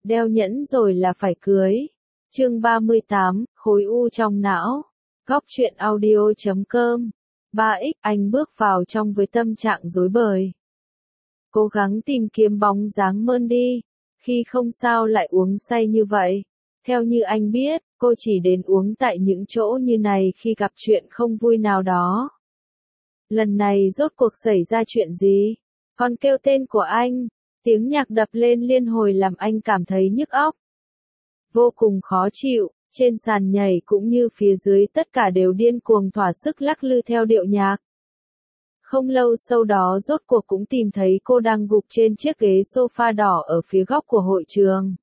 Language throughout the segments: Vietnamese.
đeo nhẫn rồi là phải cưới. Chương 38, khối u trong não. Góc truyện audio.com. 3x, anh bước vào trong với tâm trạng rối bời. Cố gắng tìm kiếm bóng dáng Mandy. Khi không sao lại uống say như vậy. Theo như anh biết, cô chỉ đến uống tại những chỗ như này khi gặp chuyện không vui nào đó. Lần này rốt cuộc xảy ra chuyện gì? Con kêu tên của anh, tiếng nhạc đập lên liên hồi làm anh cảm thấy nhức óc. Vô cùng khó chịu, trên sàn nhảy cũng như phía dưới tất cả đều điên cuồng thỏa sức lắc lư theo điệu nhạc. Không lâu sau đó rốt cuộc cũng tìm thấy cô đang gục trên chiếc ghế sofa đỏ ở phía góc của hội trường.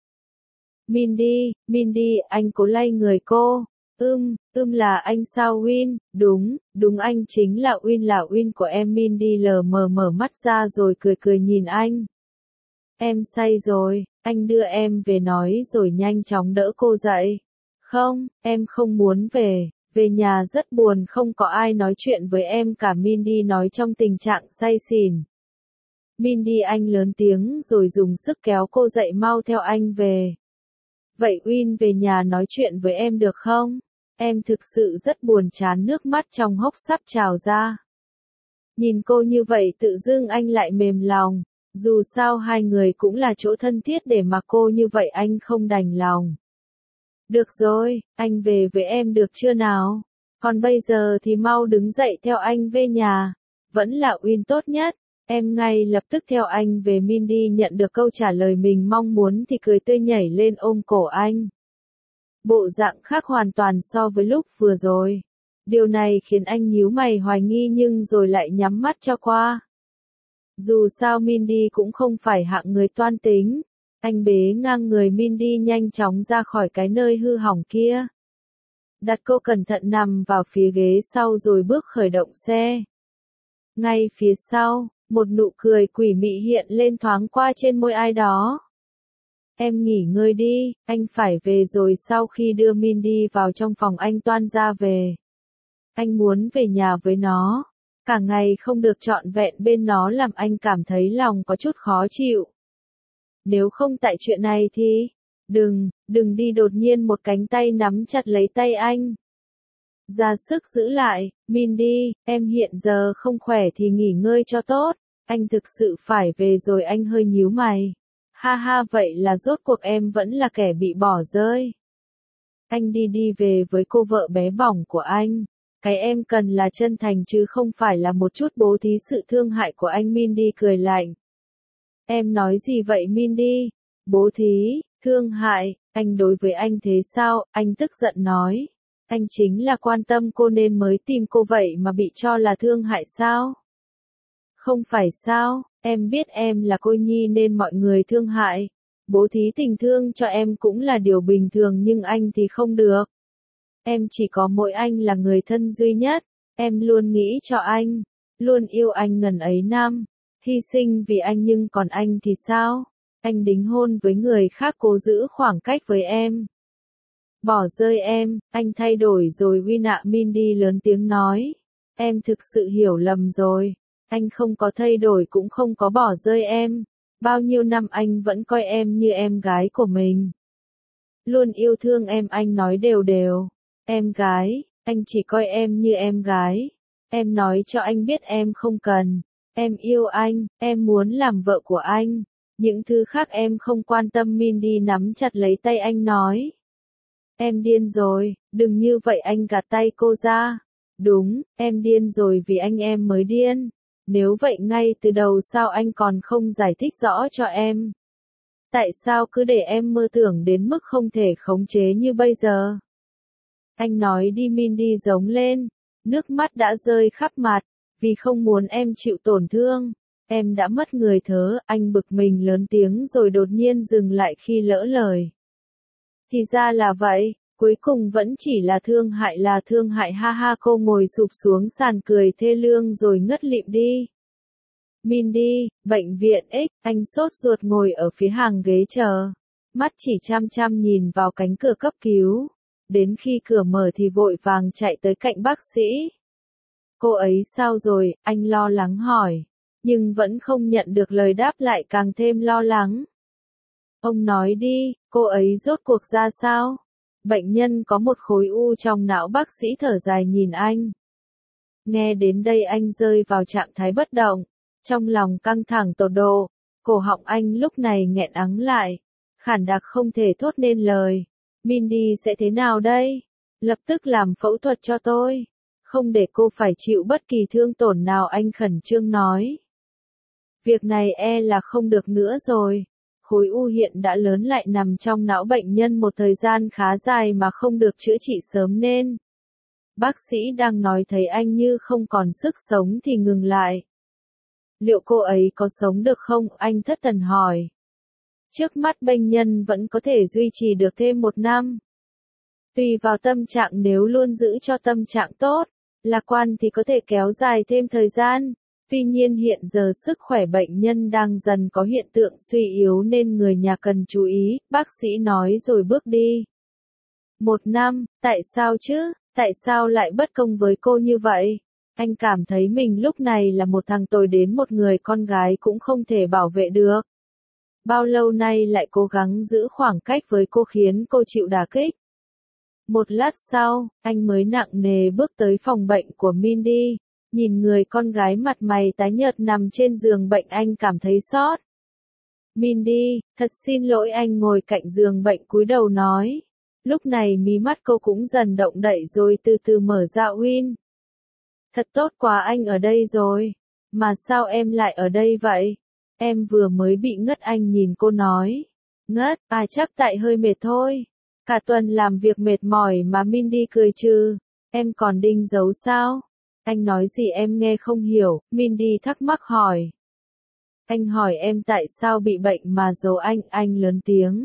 Mindy, anh cố lay người cô. Là anh sao Win, đúng anh chính là Win của em. Mindy lờ mờ mở mắt ra rồi cười nhìn anh. Em say rồi, anh đưa em về nói rồi nhanh chóng đỡ cô dậy. Không, em không muốn về nhà rất buồn không có ai nói chuyện với em cả. Mindy nói trong tình trạng say xỉn. Mindy anh lớn tiếng rồi dùng sức kéo cô dậy mau theo anh về. Vậy Win về nhà nói chuyện với em được không? Em thực sự rất buồn chán nước mắt trong hốc sắp trào ra. Nhìn cô như vậy tự dưng anh lại mềm lòng. Dù sao hai người cũng là chỗ thân thiết để mà cô như vậy anh không đành lòng. Được rồi, anh về với em được chưa nào? Còn bây giờ thì mau đứng dậy theo anh về nhà. Vẫn là Win tốt nhất. Em ngay lập tức theo anh về. Mindy nhận được câu trả lời mình mong muốn thì cười tươi nhảy lên ôm cổ anh. Bộ dạng khác hoàn toàn so với lúc vừa rồi. Điều này khiến anh nhíu mày hoài nghi nhưng rồi lại nhắm mắt cho qua. Dù sao Mindy cũng không phải hạng người toan tính. Anh bế ngang người Mindy nhanh chóng ra khỏi cái nơi hư hỏng kia. Đặt cô cẩn thận nằm vào phía ghế sau rồi bước khởi động xe. Ngay phía sau, một nụ cười quỷ mị hiện lên thoáng qua trên môi ai đó. Em nghỉ ngơi đi, anh phải về rồi. Sau khi đưa Mindy vào trong phòng anh toan ra về. Anh muốn về nhà với nó. Cả ngày không được trọn vẹn bên nó làm anh cảm thấy lòng có chút khó chịu. Nếu không tại chuyện này thì... Đừng đi. Đột nhiên một cánh tay nắm chặt lấy tay anh. Ra sức giữ lại, Mindy, em hiện giờ không khỏe thì nghỉ ngơi cho tốt. Anh thực sự phải về rồi. Anh hơi nhíu mày. Ha vậy là rốt cuộc em vẫn là kẻ bị bỏ rơi. Anh đi về với cô vợ bé bỏng của anh. Cái em cần là chân thành chứ không phải là một chút bố thí sự thương hại của anh. Mindy cười lạnh. Em nói gì vậy Mindy? Bố thí, thương hại, anh đối với anh thế sao? Anh tức giận nói. Anh chính là quan tâm cô nên mới tìm cô vậy mà bị cho là thương hại sao? Không phải sao, em biết em là cô nhi nên mọi người thương hại. Bố thí tình thương cho em cũng là điều bình thường nhưng anh thì không được. Em chỉ có mỗi anh là người thân duy nhất. Em luôn nghĩ cho anh, luôn yêu anh ngần ấy năm, hy sinh vì anh nhưng còn anh thì sao? Anh đính hôn với người khác cố giữ khoảng cách với em. Bỏ rơi em, anh thay đổi rồi Win ạ. Mindy lớn tiếng nói. Em thực sự hiểu lầm rồi. Anh không có thay đổi cũng không có bỏ rơi em. Bao nhiêu năm anh vẫn coi em như em gái của mình. Luôn yêu thương em. Anh nói đều. Em gái, anh chỉ coi em như em gái. Em nói cho anh biết em không cần. Em yêu anh, em muốn làm vợ của anh. Những thứ khác em không quan tâm. Mindy nắm chặt lấy tay anh nói. Em điên rồi, đừng như vậy. Anh gạt tay cô ra. Đúng, em điên rồi vì anh em mới điên. Nếu vậy ngay từ đầu sao anh còn không giải thích rõ cho em? Tại sao cứ để em mơ tưởng đến mức không thể khống chế như bây giờ? Anh nói đi. Mindy giống lên. Nước mắt đã rơi khắp mặt. Vì không muốn em chịu tổn thương. Em đã mất người thớ. Anh bực mình lớn tiếng rồi đột nhiên dừng lại khi lỡ lời. Thì ra là vậy. Cuối cùng vẫn chỉ là thương hại. Ha cô ngồi sụp xuống sàn cười thê lương rồi ngất lịm đi. Mindy, bệnh viện X, anh sốt ruột ngồi ở phía hàng ghế chờ. Mắt chỉ chăm nhìn vào cánh cửa cấp cứu. Đến khi cửa mở thì vội vàng chạy tới cạnh bác sĩ. Cô ấy sao rồi? Anh lo lắng hỏi. Nhưng vẫn không nhận được lời đáp lại càng thêm lo lắng. Ông nói đi, cô ấy rốt cuộc ra sao? Bệnh nhân có một khối u trong não, bác sĩ thở dài nhìn anh. Nghe đến đây anh rơi vào trạng thái bất động, trong lòng căng thẳng tột độ, cổ họng anh lúc này nghẹn ắng lại, khản đặc không thể thốt nên lời. Mindy sẽ thế nào đây? Lập tức làm phẫu thuật cho tôi, không để cô phải chịu bất kỳ thương tổn nào, anh khẩn trương nói. Việc này e là không được nữa rồi. Khối u hiện đã lớn, lại nằm trong não bệnh nhân một thời gian khá dài mà không được chữa trị sớm nên. Bác sĩ đang nói thấy anh như không còn sức sống thì ngừng lại. Liệu cô ấy có sống được không? Anh thất thần hỏi. Trước mắt bệnh nhân vẫn có thể duy trì được thêm 1 năm. Tùy vào tâm trạng, nếu luôn giữ cho tâm trạng tốt, lạc quan thì có thể kéo dài thêm thời gian. Tuy nhiên hiện giờ sức khỏe bệnh nhân đang dần có hiện tượng suy yếu nên người nhà cần chú ý, bác sĩ nói rồi bước đi. 1 năm, tại sao chứ? Tại sao lại bất công với cô như vậy? Anh cảm thấy mình lúc này là một thằng tồi đến một người con gái cũng không thể bảo vệ được. Bao lâu nay lại cố gắng giữ khoảng cách với cô khiến cô chịu đả kích. Một lát sau, anh mới nặng nề bước tới phòng bệnh của Mindy. Nhìn người con gái mặt mày tái nhợt nằm trên giường bệnh, anh cảm thấy xót. Mindy, thật xin lỗi, anh ngồi cạnh giường bệnh cúi đầu nói. Lúc này mí mắt cô cũng dần động đậy rồi từ từ mở ra. Win. Thật tốt quá, anh ở đây rồi. Mà sao em lại ở đây vậy? Em vừa mới bị ngất, anh nhìn cô nói. Ngất, à chắc tại hơi mệt thôi. Cả tuần làm việc mệt mỏi mà. Mindy cười trừ. Em còn định giấu sao? Anh nói gì em nghe không hiểu, Mindy thắc mắc hỏi. Anh hỏi em tại sao bị bệnh mà giấu anh lớn tiếng.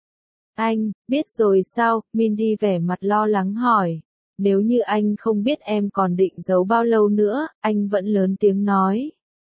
Anh, biết rồi sao? Mindy vẻ mặt lo lắng hỏi. Nếu như anh không biết em còn định giấu bao lâu nữa, anh vẫn lớn tiếng nói.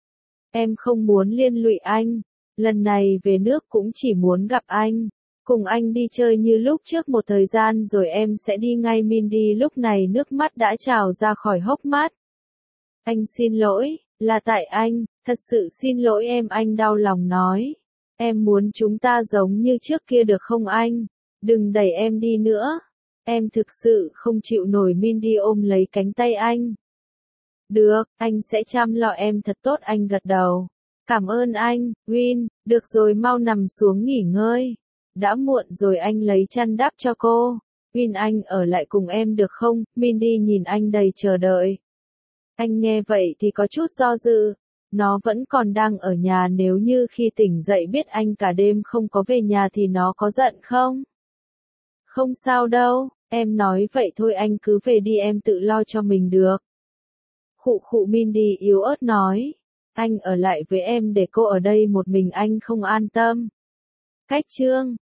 Em không muốn liên lụy anh, lần này về nước cũng chỉ muốn gặp anh. Cùng anh đi chơi như lúc trước một thời gian rồi em sẽ đi ngay. Mindy lúc này nước mắt đã trào ra khỏi hốc mắt. Anh xin lỗi, là tại anh, thật sự xin lỗi em, anh đau lòng nói. Em muốn chúng ta giống như trước kia được không anh? Đừng đẩy em đi nữa. Em thực sự không chịu nổi. Mindy ôm lấy cánh tay anh. Được, anh sẽ chăm lo em thật tốt, anh gật đầu. Cảm ơn anh, Win, được rồi, mau nằm xuống nghỉ ngơi. Đã muộn rồi, anh lấy chăn đắp cho cô. Win, anh ở lại cùng em được không? Mindy nhìn anh đầy chờ đợi. Anh nghe vậy thì có chút do dự. Nó vẫn còn đang ở nhà, nếu như khi tỉnh dậy biết anh cả đêm không có về nhà thì nó có giận không? Không sao đâu, em nói vậy thôi, anh cứ về đi, em tự lo cho mình được. Khụ khụ, Mindy yếu ớt nói. Anh ở lại với em để cô ở đây một mình, anh không an tâm. Cách chương